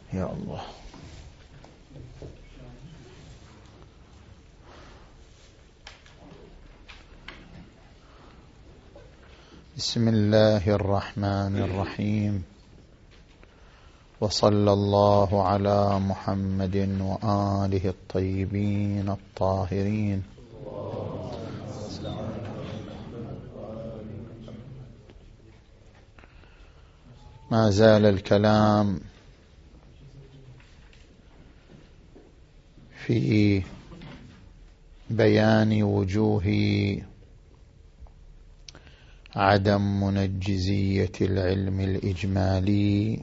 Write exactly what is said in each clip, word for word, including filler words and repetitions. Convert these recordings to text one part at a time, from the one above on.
يا الله. بسم الله الرحمن الرحيم، وصلى الله على محمد وآله الطيبين الطاهرين. ما زال الكلام في بيان وجوه عدم منجزية العلم الإجمالي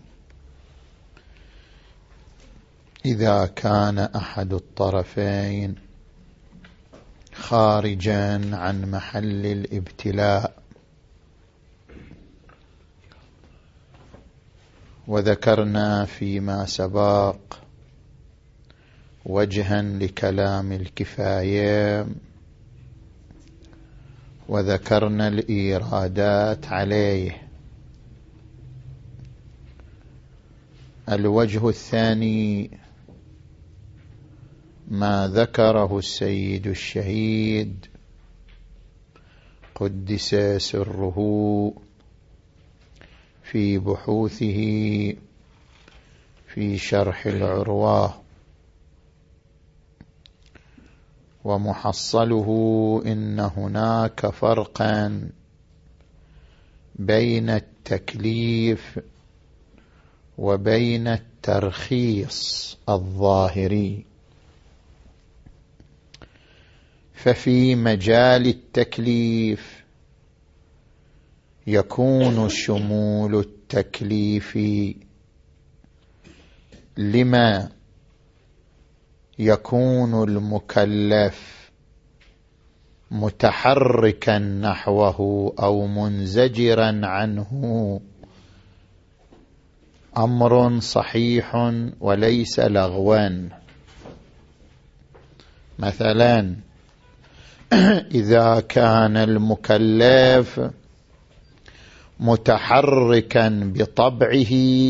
إذا كان أحد الطرفين خارجا عن محل الابتلاء. وذكرنا فيما سبق وجها لكلام الكفاية، وذكرنا الإيرادات عليه. الوجه الثاني ما ذكره السيد الشهيد قدس سره في بحوثه في شرح العروة، ومحصله إن هناك فرقا بين التكليف وبين الترخيص الظاهري. ففي مجال التكليف يكون شمول التكليف لما يكون المكلف متحركا نحوه أو منزجرا عنه أمر صحيح وليس لغوا. مثلا إذا كان المكلف متحركا بطبعه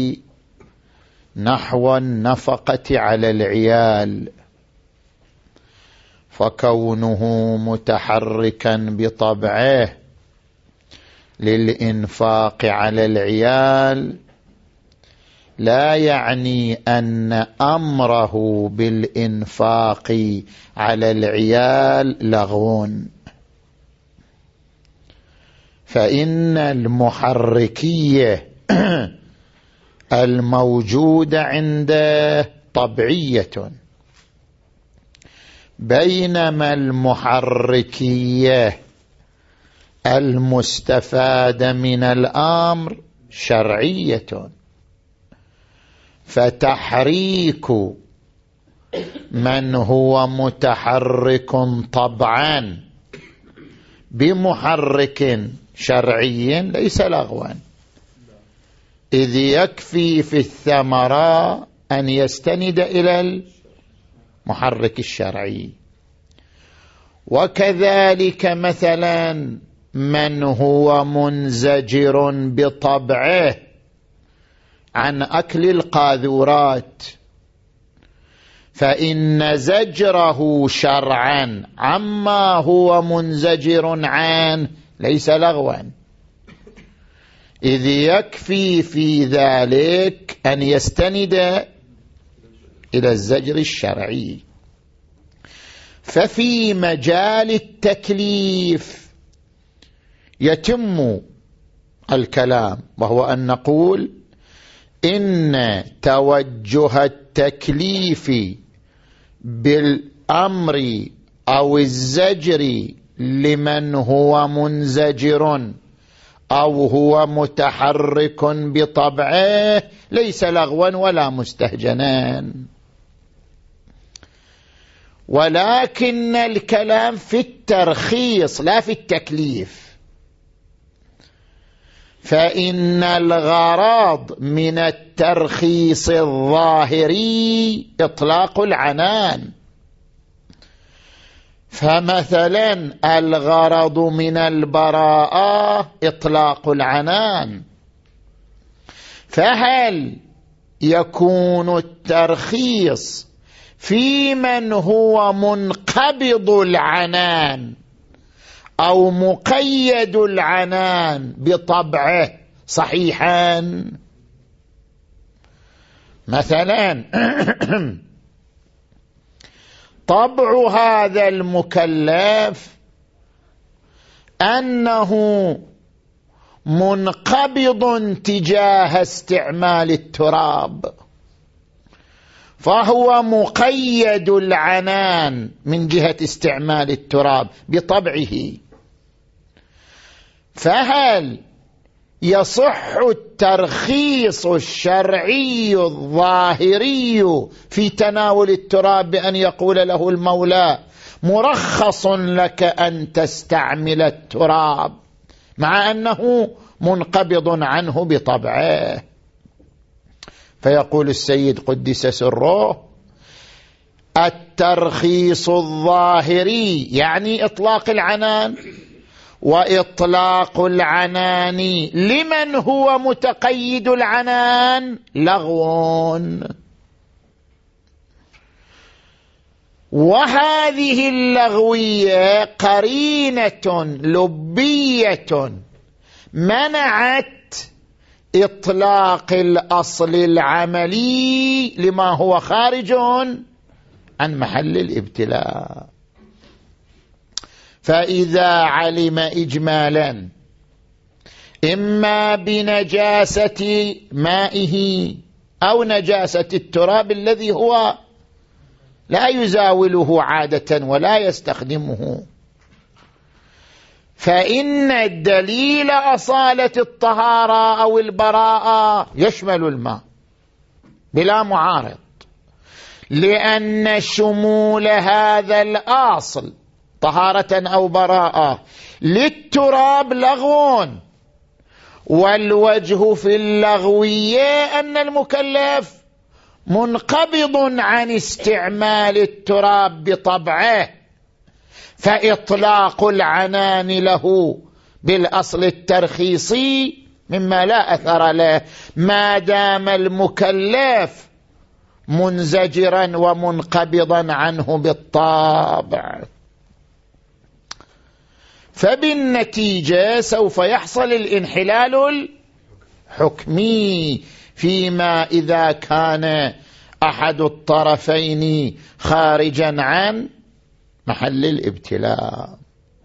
نحو النفقة على العيال، فكونه متحركا بطبعه للإنفاق على العيال لا يعني أن أمره بالإنفاق على العيال لغو، فإن المحركية الموجودة عنده طبيعية، بينما المحركية المستفادة من الأمر شرعية. فتحريك من هو متحرك طبعا بمحرك شرعي ليس لغوا، إذ يكفي في الثمرة أن يستند إلى المحرك الشرعي. وكذلك مثلا من هو منزجر بطبعه عن أكل القاذورات، فإن زجره شرعا عما هو منزجر عنه ليس لغوا، إذ يكفي في ذلك أن يستند إلى الزجر الشرعي. ففي مجال التكليف يتم الكلام، وهو أن نقول إن توجه التكليف بالأمر أو الزجر لمن هو منزجر أو هو متحرك بطبعه ليس لغوا ولا مستهجنا، ولكن الكلام في الترخيص لا في التكليف. فإن الغرض من الترخيص الظاهري إطلاق العنان، فمثلا الغرض من البراءة إطلاق العنان، فهل يكون الترخيص في من هو منقبض العنان أو مقيد العنان بطبعه صحيحا. مثلا طبع هذا المكلف أنه منقبض تجاه استعمال التراب، فهو مقيد العنان من جهة استعمال التراب بطبعه. فهل يصح الترخيص الشرعي الظاهري في تناول التراب بأن يقول له المولى مرخص لك أن تستعمل التراب مع أنه منقبض عنه بطبعه؟ فيقول السيد قدس سره: الترخيص الظاهري يعني إطلاق العنان، وإطلاق العنان لمن هو متقيد العنان لغو. وهذه اللغوية قرينة لبية منعت إطلاق الأصل العملي لما هو خارج عن محل الابتلاء. فإذا علم إجمالا إما بنجاسة مائه أو نجاسة التراب الذي هو لا يزاوله عادة ولا يستخدمه، فإن الدليل أصالة الطهارة أو البراءة يشمل الماء بلا معارض، لأن شمول هذا الأصل طهارة أو براءة للتراب لغو. والوجه في اللغوية أن المكلف منقبض عن استعمال التراب بطبعه، فإطلاق العنان له بالأصل الترخيصي مما لا أثر له ما دام المكلف منزجرا ومنقبضا عنه بالطابع. فبالنتيجة سوف يحصل الانحلال الحكمي فيما إذا كان أحد الطرفين خارجا عن محل الابتلاء.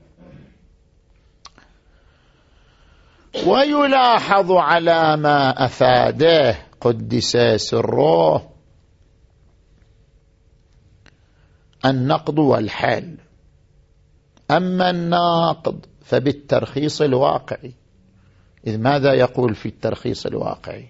ويلاحظ على ما أفاده قدس سره النقض والحل. أما الناقض فبالترخيص الواقعي. إذ ماذا يقول في الترخيص الواقعي؟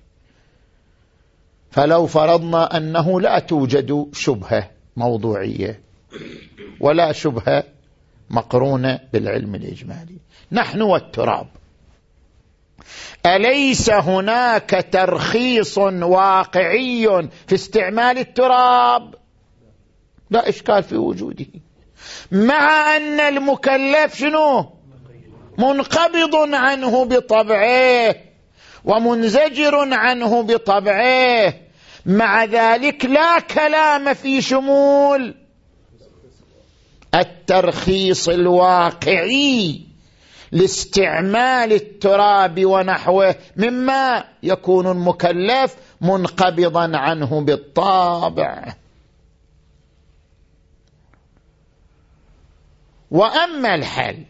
فلو فرضنا أنه لا توجد شبهة موضوعية ولا شبهة مقرونة بالعلم الإجمالي، نحن والتراب، أليس هناك ترخيص واقعي في استعمال التراب؟ لا إشكال في وجوده، مع أن المكلف شنو؟ منقبض عنه بطبعه ومنزجر عنه بطبعه. مع ذلك لا كلام في شمول الترخيص الواقعي لاستعمال التراب ونحوه مما يكون المكلف منقبضا عنه بالطابع. وأما الحل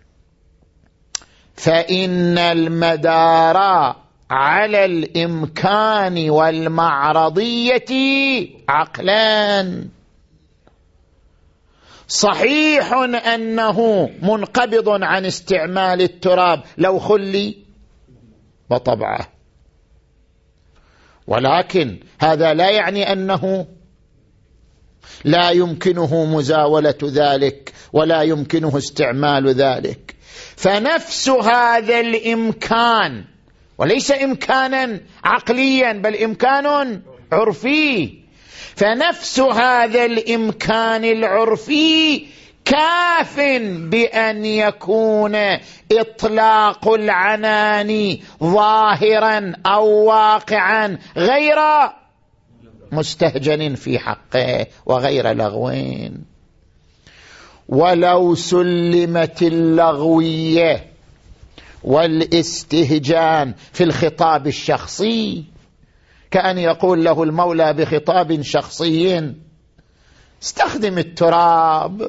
فإن المدار على الإمكان والمعرضية عقلان. صحيح أنه منقبض عن استعمال التراب لو خلي بطبعه، ولكن هذا لا يعني أنه لا يمكنه مزاولة ذلك ولا يمكنه استعمال ذلك. فنفس هذا الإمكان، وليس إمكانا عقليا بل إمكان عرفي، فنفس هذا الإمكان العرفي كاف بأن يكون إطلاق العنان ظاهرا أو واقعا غير مستهجن في حقه وغير لغوين. ولو سلمت اللغوية والاستهجان في الخطاب الشخصي، كأن يقول له المولى بخطاب شخصي استخدم التراب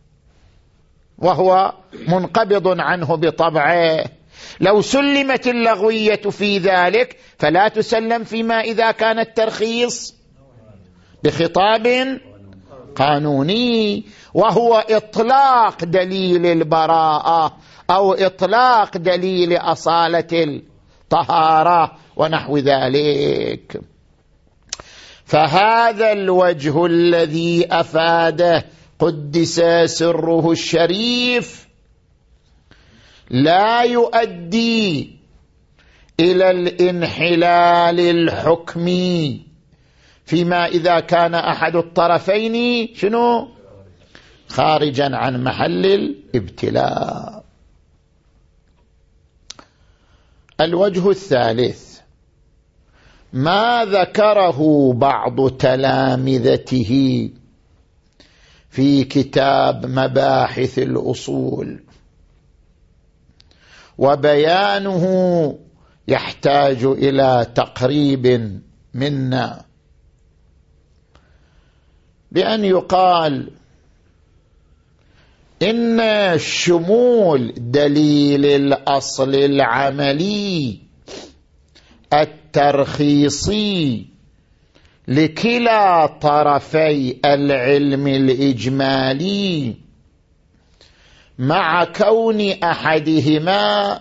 وهو منقبض عنه بطبعه، لو سلمت اللغوية في ذلك فلا تسلم فيما إذا كان الترخيص بخطاب قانوني، وهو إطلاق دليل البراءة أو إطلاق دليل أصالة الطهارة ونحو ذلك. فهذا الوجه الذي أفاده قدس سره الشريف لا يؤدي إلى الانحلال الحكمي فيما إذا كان أحد الطرفين شنو خارجا عن محل الابتلاء. الوجه الثالث ما ذكره بعض تلامذته في كتاب مباحث الأصول، وبيانه يحتاج إلى تقريب منا، بأن يقال إن شمول دليل الأصل العملي الترخيصي لكلا طرفي العلم الإجمالي مع كون أحدهما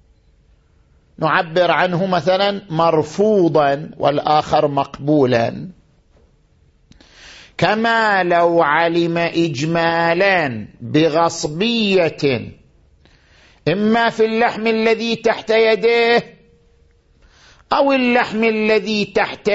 نعبر عنه مثلا مرفوضا والآخر مقبولا، كما لو علم إجمالا بغصبية إما في اللحم الذي تحت يده أو اللحم الذي تحت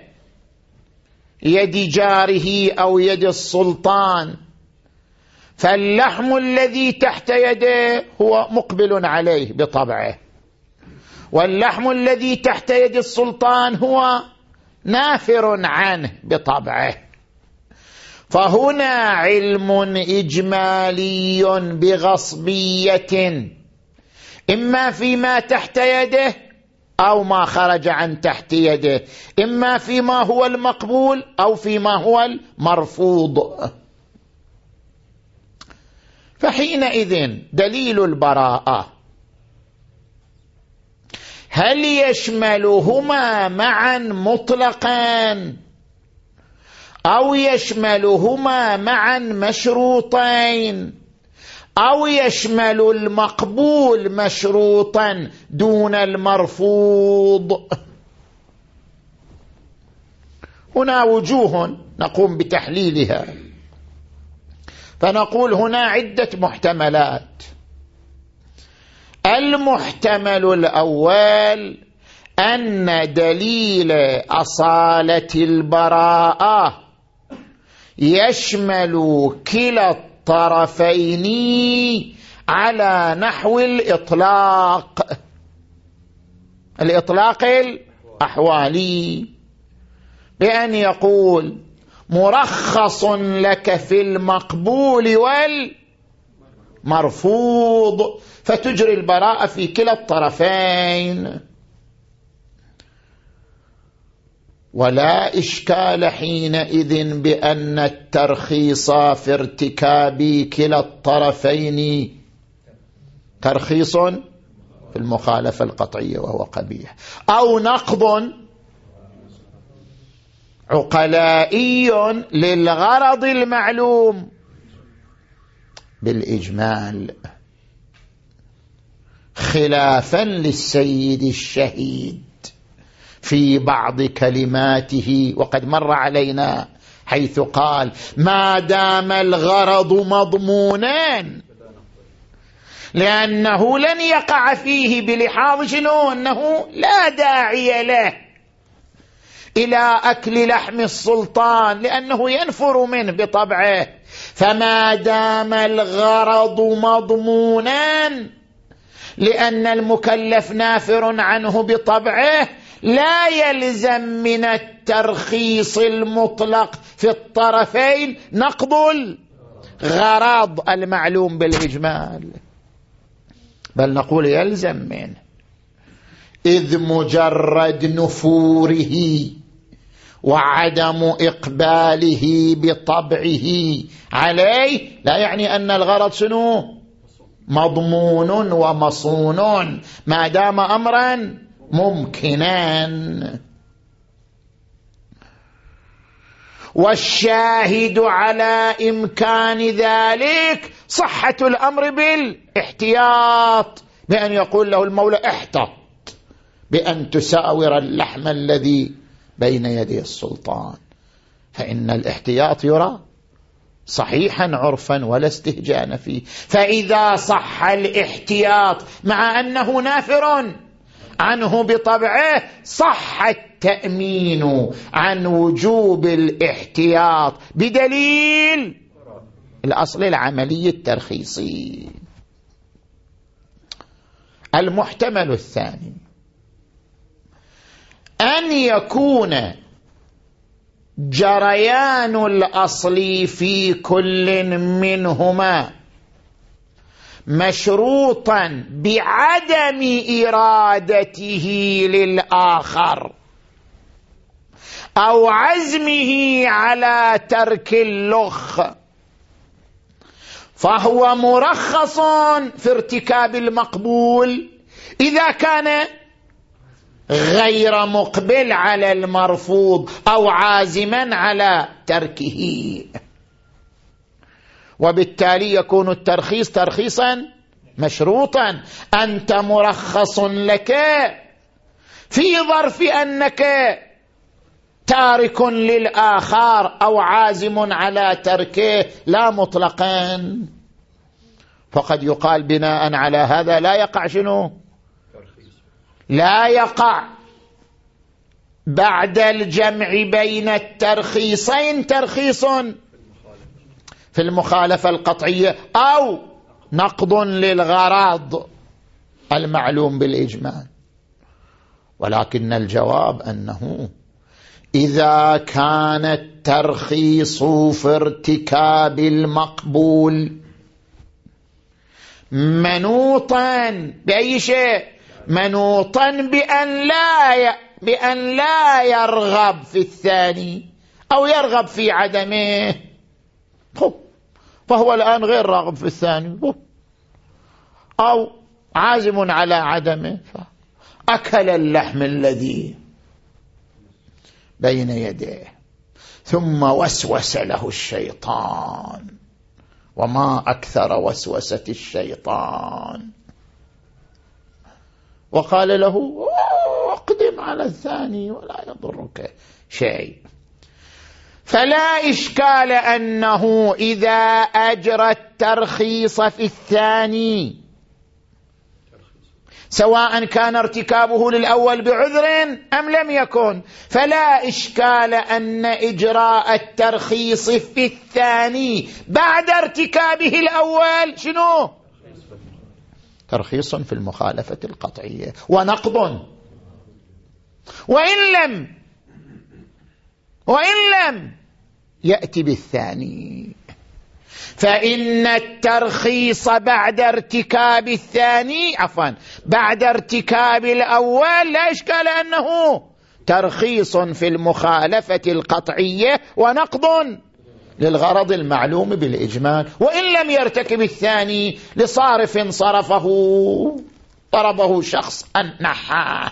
يد جاره أو يد السلطان، فاللحم الذي تحت يده هو مقبل عليه بطبعه، واللحم الذي تحت يد السلطان هو نافر عنه بطبعه. فهنا علم إجمالي بغصبية إما فيما تحت يده أو ما خرج عن تحت يده، إما فيما هو المقبول أو فيما هو المرفوض. فحينئذ دليل البراءة هل يشملهما معا مطلقا أو يشملهما معا مشروطين أو يشمل المقبول مشروطا دون المرفوض؟ هنا وجوه نقوم بتحليلها، فنقول هنا عدة محتملات. المحتمل الأول أن دليل أصالة البراءة يشمل كلا الطرفين على نحو الإطلاق، الإطلاق الأحوالي، بأن يقول مرخص لك في المقبول والمرفوض، فتجري البراءة في كلا الطرفين. ولا إشكال حينئذ بأن الترخيص في ارتكاب كلا الطرفين ترخيص في المخالفة القطعية وهو قبيح، أو نقض عقلائي للغرض المعلوم بالإجمال، خلافا للسيد الشهيد في بعض كلماته، وقد مر علينا حيث قال ما دام الغرض مضمونا، لأنه لن يقع فيه بلحاظ شنو أنه لا داعي له إلى أكل لحم السلطان لأنه ينفر منه بطبعه. فما دام الغرض مضمونا لأن المكلف نافر عنه بطبعه، لا يلزم من الترخيص المطلق في الطرفين نقض الغرض المعلوم بالإجمال، بل نقول يلزم منه، إذ مجرد نفوره وعدم إقباله بطبعه عليه لا يعني أن الغرض شنو مضمون ومصون ما دام أمرا ممكنا. والشاهد على إمكان ذلك صحة الأمر بالاحتياط، بأن يقول له المولى احتط بأن تساور اللحم الذي بين يدي السلطان، فإن الاحتياط يرى صحيحا عرفا ولا استهجان فيه. فإذا صح الاحتياط مع أنه نافر عنه بطبعه صح التأمين عن وجوب الاحتياط بدليل الأصل العملي الترخيصي. المحتمل الثاني أن يكون جريان الأصل في كل منهما مشروطا بعدم إرادته للآخر أو عزمه على ترك اللخ، فهو مرخص في ارتكاب المقبول إذا كان غير مقبل على المرفوض أو عازما على تركه، وبالتالي يكون الترخيص ترخيصا مشروطا. أنت مرخص لك في ظرف أنك تارك للآخر أو عازم على تركه لا مطلقا. فقد يقال بناء على هذا لا يقع شنو لا يقع بعد الجمع بين الترخيصين ترخيص في المخالفة القطعية أو نقض للغرض المعلوم بالإجمال. ولكن الجواب أنه إذا كان الترخيص في ارتكاب المقبول منوطا بأي شيء منوطا بأن لا ي... بأن لا يرغب في الثاني أو يرغب في عدمه، فهو الآن غير راغب في الثاني أو عازم على عدمه، أكل اللحم الذي بين يديه ثم وسوس له الشيطان، وما أكثر وسوسة الشيطان، وقال له اقدم على الثاني ولا يضرك شيء. فلا إشكال أنه إذا أجرى الترخيص في الثاني سواء كان ارتكابه للأول بعذر أم لم يكن، فلا إشكال أن إجراء الترخيص في الثاني بعد ارتكابه الأول شنو ترخيص في المخالفة القطعية ونقض. وإن لم وإن لم يأتي بالثاني، فإن الترخيص بعد ارتكاب الثاني عفوا بعد ارتكاب الأول لا إشكال أنه ترخيص في المخالفة القطعية ونقض للغرض المعلوم بالإجمال، وإن لم يرتكب الثاني لصارف صرفه ضربه شخص نحاه.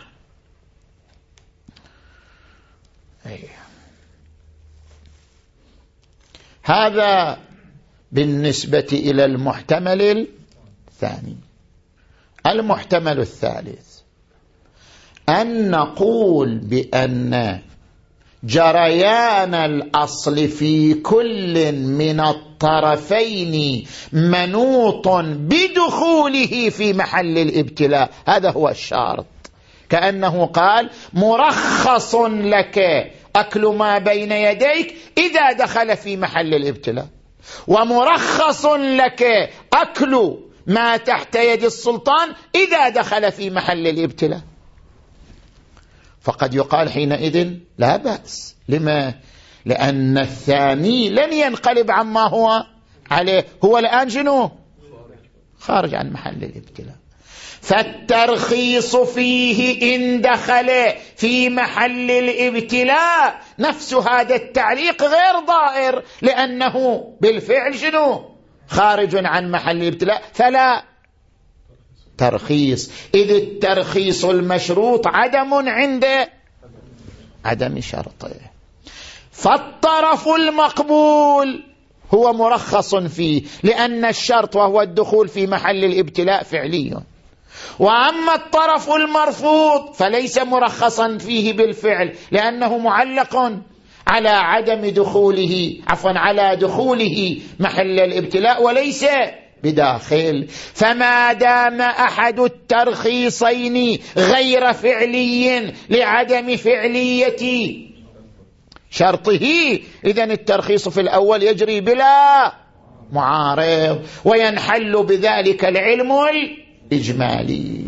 هذا بالنسبة إلى المحتمل الثاني. المحتمل الثالث أن نقول بأن جريان الأصل في كل من الطرفين منوط بدخوله في محل الابتلاء، هذا هو الشرط. كأنه قال مرخص لك أكل ما بين يديك إذا دخل في محل الابتلاء، ومرخص لك أكل ما تحت يد السلطان إذا دخل في محل الابتلاء. فقد يقال حينئذ لا بأس. لما؟ لأن الثاني لن ينقلب عما هو عليه، هو الآن شنو؟ خارج عن محل الابتلاء. فالترخيص فيه إن دخل في محل الابتلاء نفس هذا التعليق غير ضائر، لأنه بالفعل شنو؟ خارج عن محل الابتلاء، فلا ترخيص. إذ الترخيص المشروط عدم عند عدم شرطه. فالطرف المقبول هو مرخص فيه، لأن الشرط وهو الدخول في محل الابتلاء فعلي. وأما الطرف المرفوض فليس مرخصا فيه بالفعل، لأنه معلق على عدم دخوله عفوا على دخوله محل الابتلاء وليس بداخل. فما دام أحد الترخيصين غير فعلي لعدم فعلية شرطه، إذن الترخيص في الأول يجري بلا معارض، وينحل بذلك العلم الإجمالي.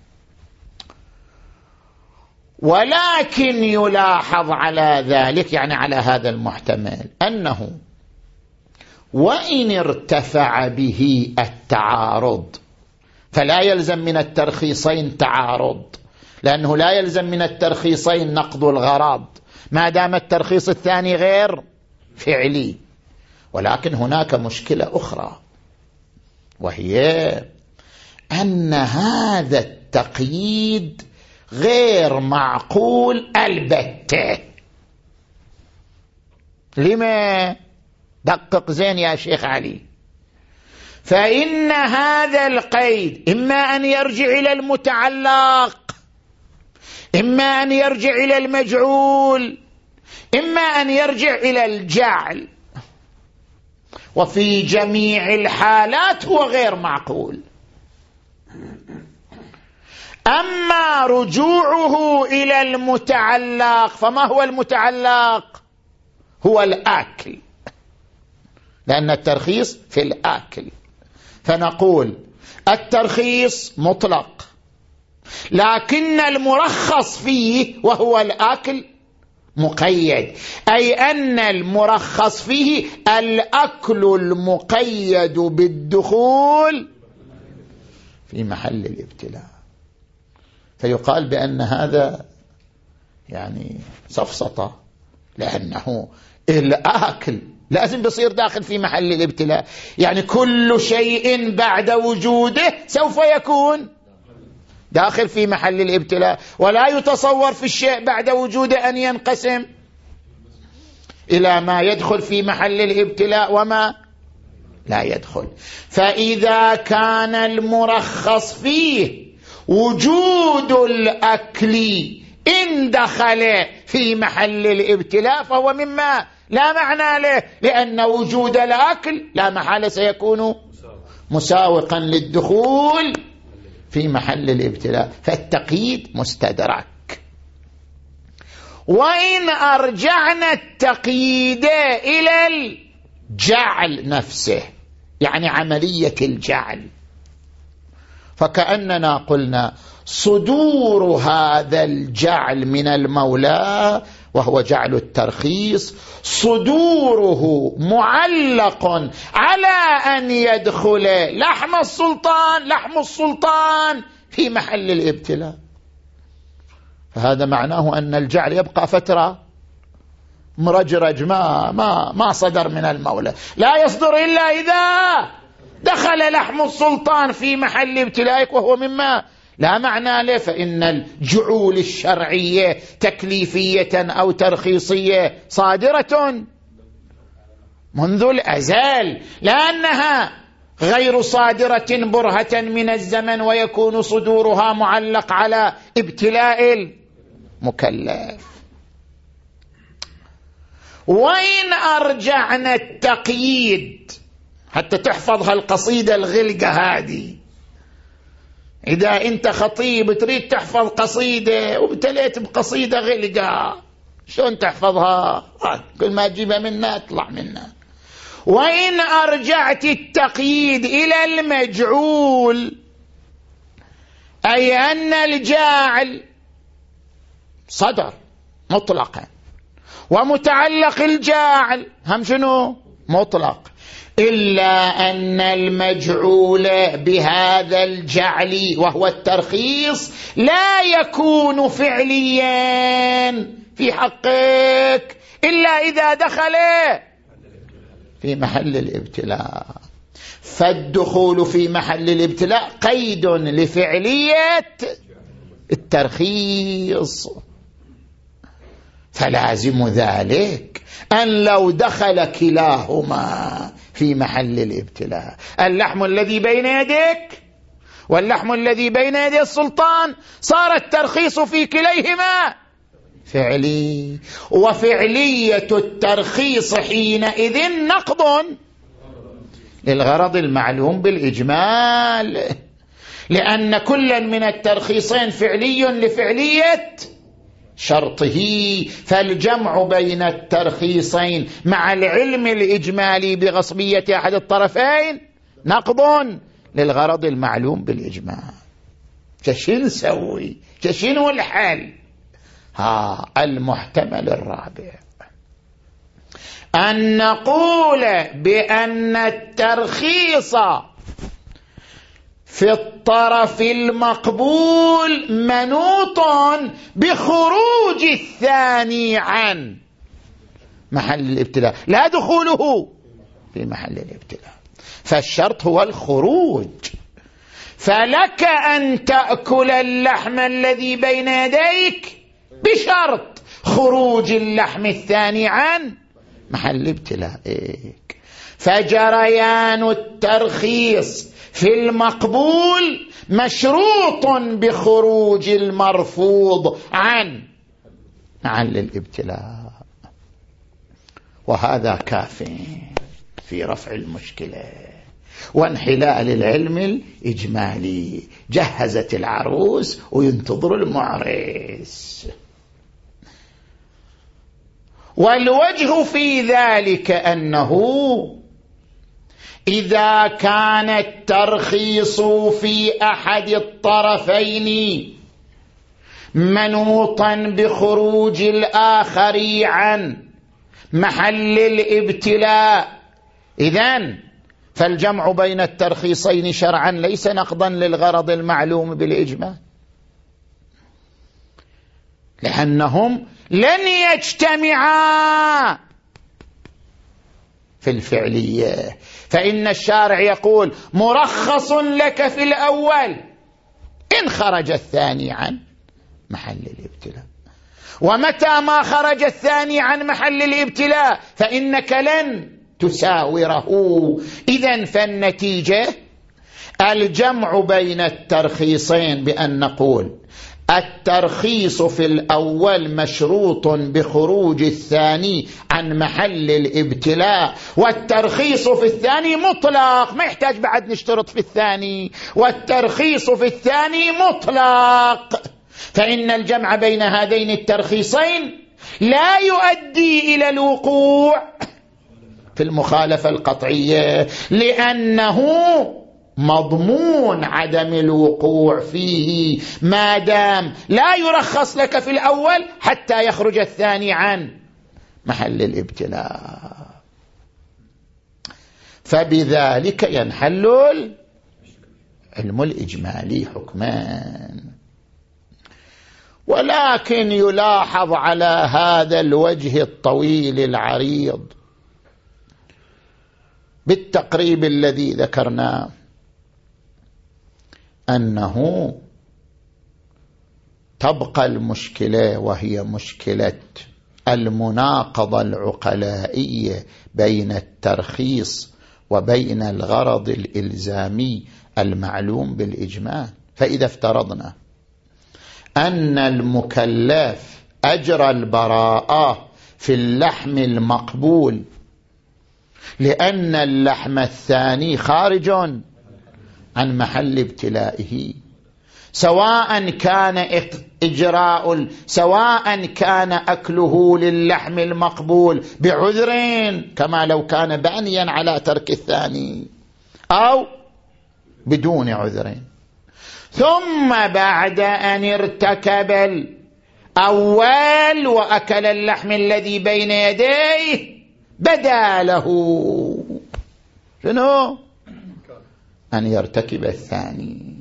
ولكن يلاحظ على ذلك، يعني على هذا المحتمل، أنه وإن ارتفع به التعارض فلا يلزم من الترخيصين تعارض، لأنه لا يلزم من الترخيصين نقض الغرض ما دام الترخيص الثاني غير فعلي. ولكن هناك مشكلة أخرى، وهي أن هذا التقييد غير معقول البتة. لما؟ دقق زين يا شيخ علي. فإن هذا القيد إما أن يرجع إلى المتعلق، إما أن يرجع إلى المجعول، إما أن يرجع إلى الجعل، وفي جميع الحالات هو غير معقول. أما رجوعه إلى المتعلق، فما هو المتعلق؟ هو الآكل، لأن الترخيص في الآكل. فنقول الترخيص مطلق، لكن المرخص فيه وهو الآكل مقيد، أي أن المرخص فيه الأكل المقيد بالدخول في محل الابتلاء. فيقال بأن هذا يعني سفسطة، لأنه الآكل لازم بيصير داخل في محل الابتلاء، يعني كل شيء بعد وجوده سوف يكون داخل في محل الابتلاء، ولا يتصور في الشيء بعد وجوده أن ينقسم إلى ما يدخل في محل الابتلاء وما لا يدخل. فإذا كان المرخص فيه وجود الأكل إن دخل في محل الابتلاء فهو مما لا معنى له، لأن وجود الأكل لا محالة سيكون مساوقا للدخول في محل الابتلاء، فالتقييد مستدرك. وإن أرجعنا التقييد إلى الجعل نفسه، يعني عملية الجعل، فكأننا قلنا صدور هذا الجعل من المولى وهو جعل الترخيص، صدوره معلق على أن يدخل لحم السلطان لحم السلطان في محل الابتلاء. فهذا معناه أن الجعل يبقى فترة مرجرج، ما, ما, ما صدر من المولى، لا يصدر إلا إذا دخل لحم السلطان في محل ابتلائك، وهو مما لا معنى له. فإن الجعول الشرعية تكليفية أو ترخيصية صادرة منذ الأزل، لأنها غير صادرة برهة من الزمن، ويكون صدورها معلق على ابتلاء المكلف. وإن أرجعنا التقييد حتى تحفظها القصيدة الغلقة هذه، إذا أنت خطيب تريد تحفظ قصيدة وابتليت بقصيدة غلقة شلون تحفظها؟ كل ما تجيبها منا اطلع منا. وإن أرجعت التقييد إلى المجعول، أي أن الجاعل صدر مطلقا، ومتعلق الجاعل هم شنو مطلق، إلا أن المجعول بهذا الجعل وهو الترخيص لا يكون فعليا في حقك إلا إذا دخل في محل الابتلاء. فالدخول في محل الابتلاء قيد لفعلية الترخيص، فلازم ذلك أن لو دخل كلاهما في محل الابتلاء، اللحم الذي بين يديك واللحم الذي بين يدي السلطان، صار الترخيص في كليهما فعلي، وفعلية الترخيص حينئذ نقض للغرض المعلوم بالإجمال، لأن كل من الترخيصين فعلي لفعلية شرطه، فالجمع بين الترخيصين مع العلم الإجمالي بغصبية أحد الطرفين نقض للغرض المعلوم بالإجمال. ششين نسوي؟ ششين الحل؟ ها المحتمل الرابع أن نقول بأن الترخيص في الطرف المقبول منوط بخروج الثاني عن محل الابتلاء، لا دخوله في محل الابتلاء، فالشرط هو الخروج. فلك أن تأكل اللحم الذي بين يديك بشرط خروج اللحم الثاني عن محل ابتلائك. فجريان الترخيص في المقبول مشروط بخروج المرفوض عن محل الابتلاء، وهذا كاف في رفع المشكلة وانحلال العلم الإجمالي. جهزت العروس وينتظر المعرس. والوجه في ذلك أنه إذا كان الترخيص في أحد الطرفين منوطا بخروج الآخر عن محل الابتلاء، إذن فالجمع بين الترخيصين شرعا ليس نقضا للغرض المعلوم بالإجمال، لأنهم لن يجتمعا في الفعلية. فإن الشارع يقول مرخص لك في الأول إن خرج الثاني عن محل الابتلاء، ومتى ما خرج الثاني عن محل الابتلاء فإنك لن تساوره. إذن فالنتيجة الجمع بين الترخيصين بأن نقول الترخيص في الأول مشروط بخروج الثاني عن محل الابتلاء، والترخيص في الثاني مطلق، ما يحتاج بعد نشترط في الثاني، والترخيص في الثاني مطلق. فإن الجمع بين هذين الترخيصين لا يؤدي إلى الوقوع في المخالفة القطعية، لأنه مضمون عدم الوقوع فيه ما دام لا يرخص لك في الأول حتى يخرج الثاني عن محل الابتلاء. فبذلك ينحل العلم الإجمالي حكمان. ولكن يلاحظ على هذا الوجه الطويل العريض بالتقريب الذي ذكرناه أنه تبقى المشكلة، وهي مشكلة المناقضة العقلائية بين الترخيص وبين الغرض الإلزامي المعلوم بالإجمال. فإذا افترضنا أن المكلف أجرى البراءة في اللحم المقبول لأن اللحم الثاني خارج عن محل ابتلائه، سواء كان إجراء سواء كان أكله للحم المقبول بعذر كما لو كان بانيا على ترك الثاني أو بدون عذر، ثم بعد أن ارتكب الأول وأكل اللحم الذي بين يديه بدا له شنو؟ أن يرتكب الثاني.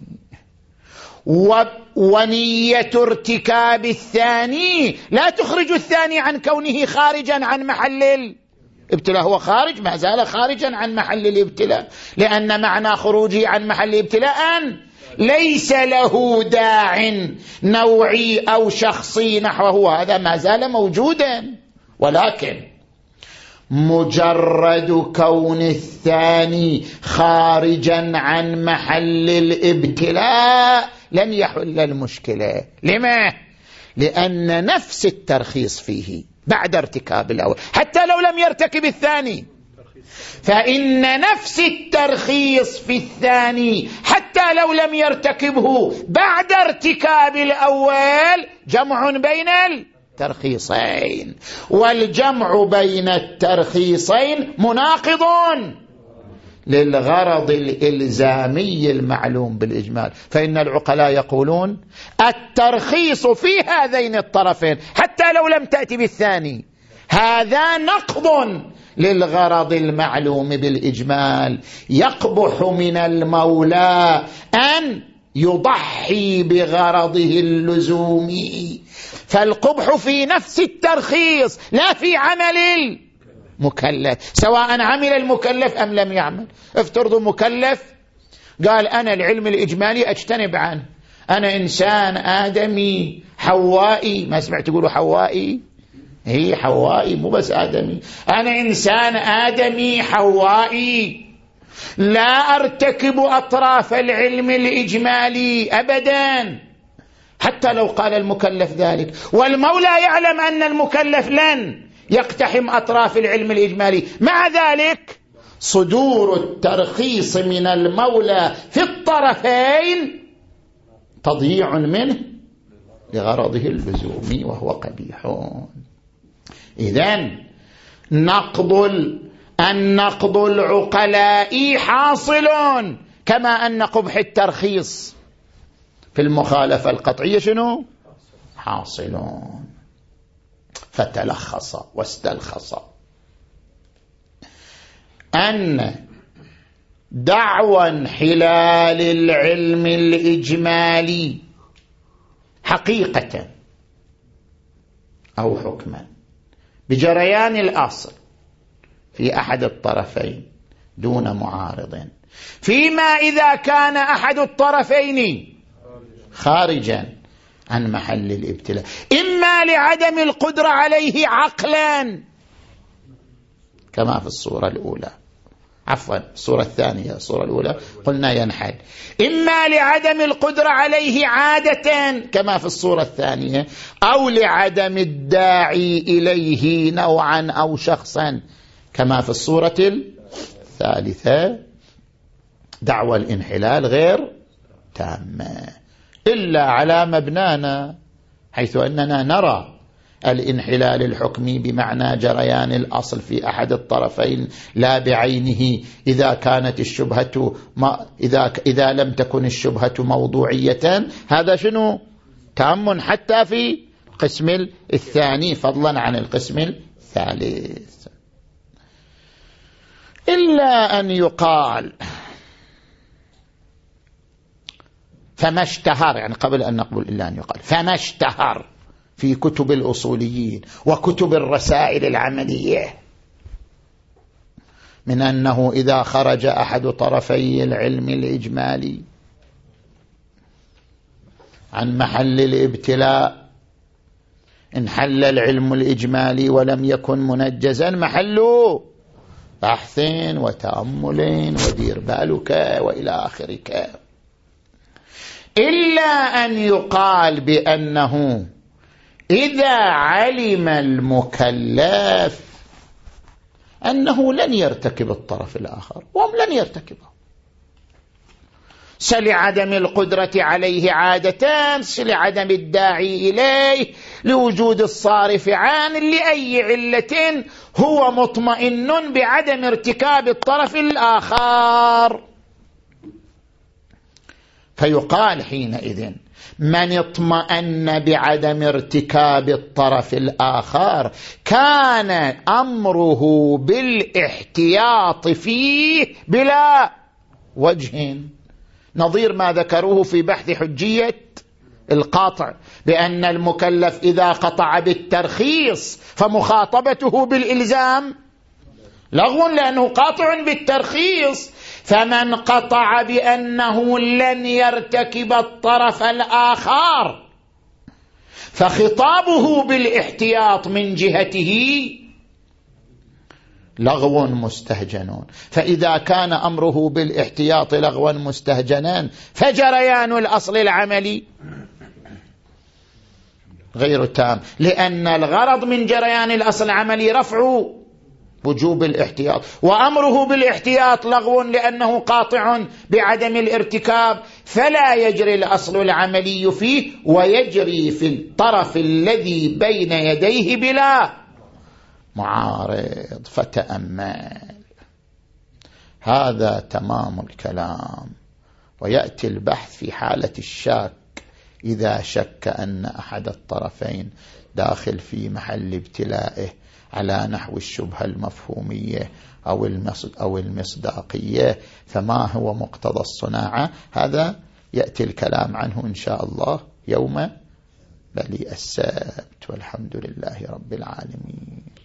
ونية ارتكاب الثاني لا تخرج الثاني عن كونه خارجا عن محل الابتلاء، هو خارج، ما زال خارجا عن محل الابتلاء، لأن معنى خروجه عن محل الابتلاء أن ليس له داع نوعي أو شخصي نحوه، هذا ما زال موجودا. ولكن مجرد كون الثاني خارجا عن محل الابتلاء لن يحل المشكلة. لما؟ لأن نفس الترخيص فيه بعد ارتكاب الأول حتى لو لم يرتكب الثاني، فإن نفس الترخيص في الثاني حتى لو لم يرتكبه بعد ارتكاب الأول جمع بين الترخيصين، والجمع بين الترخيصين مناقض للغرض الإلزامي المعلوم بالإجمال. فإن العقلاء يقولون الترخيص في هذين الطرفين حتى لو لم تأتي بالثاني هذا نقض للغرض المعلوم بالإجمال، يقبح من المولى أن يضحي بغرضه اللزومي، فالقبح في نفس الترخيص لا في عمل المكلف، سواء عمل المكلف أم لم يعمل. افترضوا مكلف قال أنا العلم الإجمالي أجتنب عنه، أنا إنسان آدمي حوائي، ما سمعت تقولوا حوائي؟ هي حوائي مو بس آدمي، أنا إنسان آدمي حوائي لا أرتكب أطراف العلم الإجمالي أبدا، حتى لو قال المكلف ذلك، والمولى يعلم أن المكلف لن يقتحم أطراف العلم الإجمالي، مع ذلك صدور الترخيص من المولى في الطرفين تضييع منه لغرضه اللزومي وهو قبيح. إذن نقض النقض العقلاء حاصل كما أن قبح الترخيص في المخالفة القطعية شنو؟ حاصلون. فتلخص واستلخص أن دعوى انحلال العلم الإجمالي حقيقة أو حكما بجريان الأصل في أحد الطرفين دون معارض، فيما إذا كان أحد الطرفين خارجا عن محل الابتلاء، إما لعدم القدرة عليه عقلا كما في الصورة الأولى، عفوا الصورة الثانية، الصورة الأولى قلنا ينحل، إما لعدم القدرة عليه عادة كما في الصورة الثانية، أو لعدم الداعي إليه نوعا أو شخصا كما في الصورة الثالثة. دعوى الانحلال غير تامة إلا على مبنانا، حيث أننا نرى الانحلال الحكمي بمعنى جريان الأصل في أحد الطرفين لا بعينه، إذا كانت الشبهة ما إذا إذا لم تكن الشبهة موضوعية، هذا شنو؟ تام حتى في القسم الثاني فضلا عن القسم الثالث. إلا أن يقال فما اشتهر، يعني قبل أن نقبل إلا أن يقال فما اشتهر في كتب الأصوليين وكتب الرسائل العملية من أنه إذا خرج أحد طرفي العلم الإجمالي عن محل الابتلاء انحل العلم الإجمالي ولم يكن منجزا محله بحث وتأمل ودير بالك وإلى آخرك، إلا أن يقال بأنه إذا علم المكلف أنه لن يرتكب الطرف الآخر وهم لن يرتكبه، سلعدم القدرة عليه عادة، سلعدم الداعي إليه، لوجود الصارف عنه، لأي علة هو مطمئن بعدم ارتكاب الطرف الآخر، فيقال حينئذ من اطمأن بعدم ارتكاب الطرف الآخر كان أمره بالاحتياط فيه بلا وجه، نظير ما ذكروه في بحث حجية القاطع بأن المكلف إذا قطع بالترخيص فمخاطبته بالإلزام لغو لأنه قاطع بالترخيص، فمن قطع بأنه لن يرتكب الطرف الآخر فخطابه بالاحتياط من جهته لغو مستهجن. فإذا كان أمره بالاحتياط لغوا مستهجنا فجريان الأصل العملي غير تام، لأن الغرض من جريان الأصل العملي رفع وجوب الاحتياط، وأمره بالاحتياط لغو لأنه قاطع بعدم الارتكاب، فلا يجري الأصل العملي فيه ويجري في الطرف الذي بين يديه بلا معارض. فتأمل، هذا تمام الكلام. ويأتي البحث في حالة الشك، إذا شك أن أحد الطرفين داخل في محل ابتلائه على نحو الشبهة المفهومية أو المصداقية، فما هو مقتضى الصناعة؟ هذا يأتي الكلام عنه إن شاء الله يوم بلي السبت، والحمد لله رب العالمين.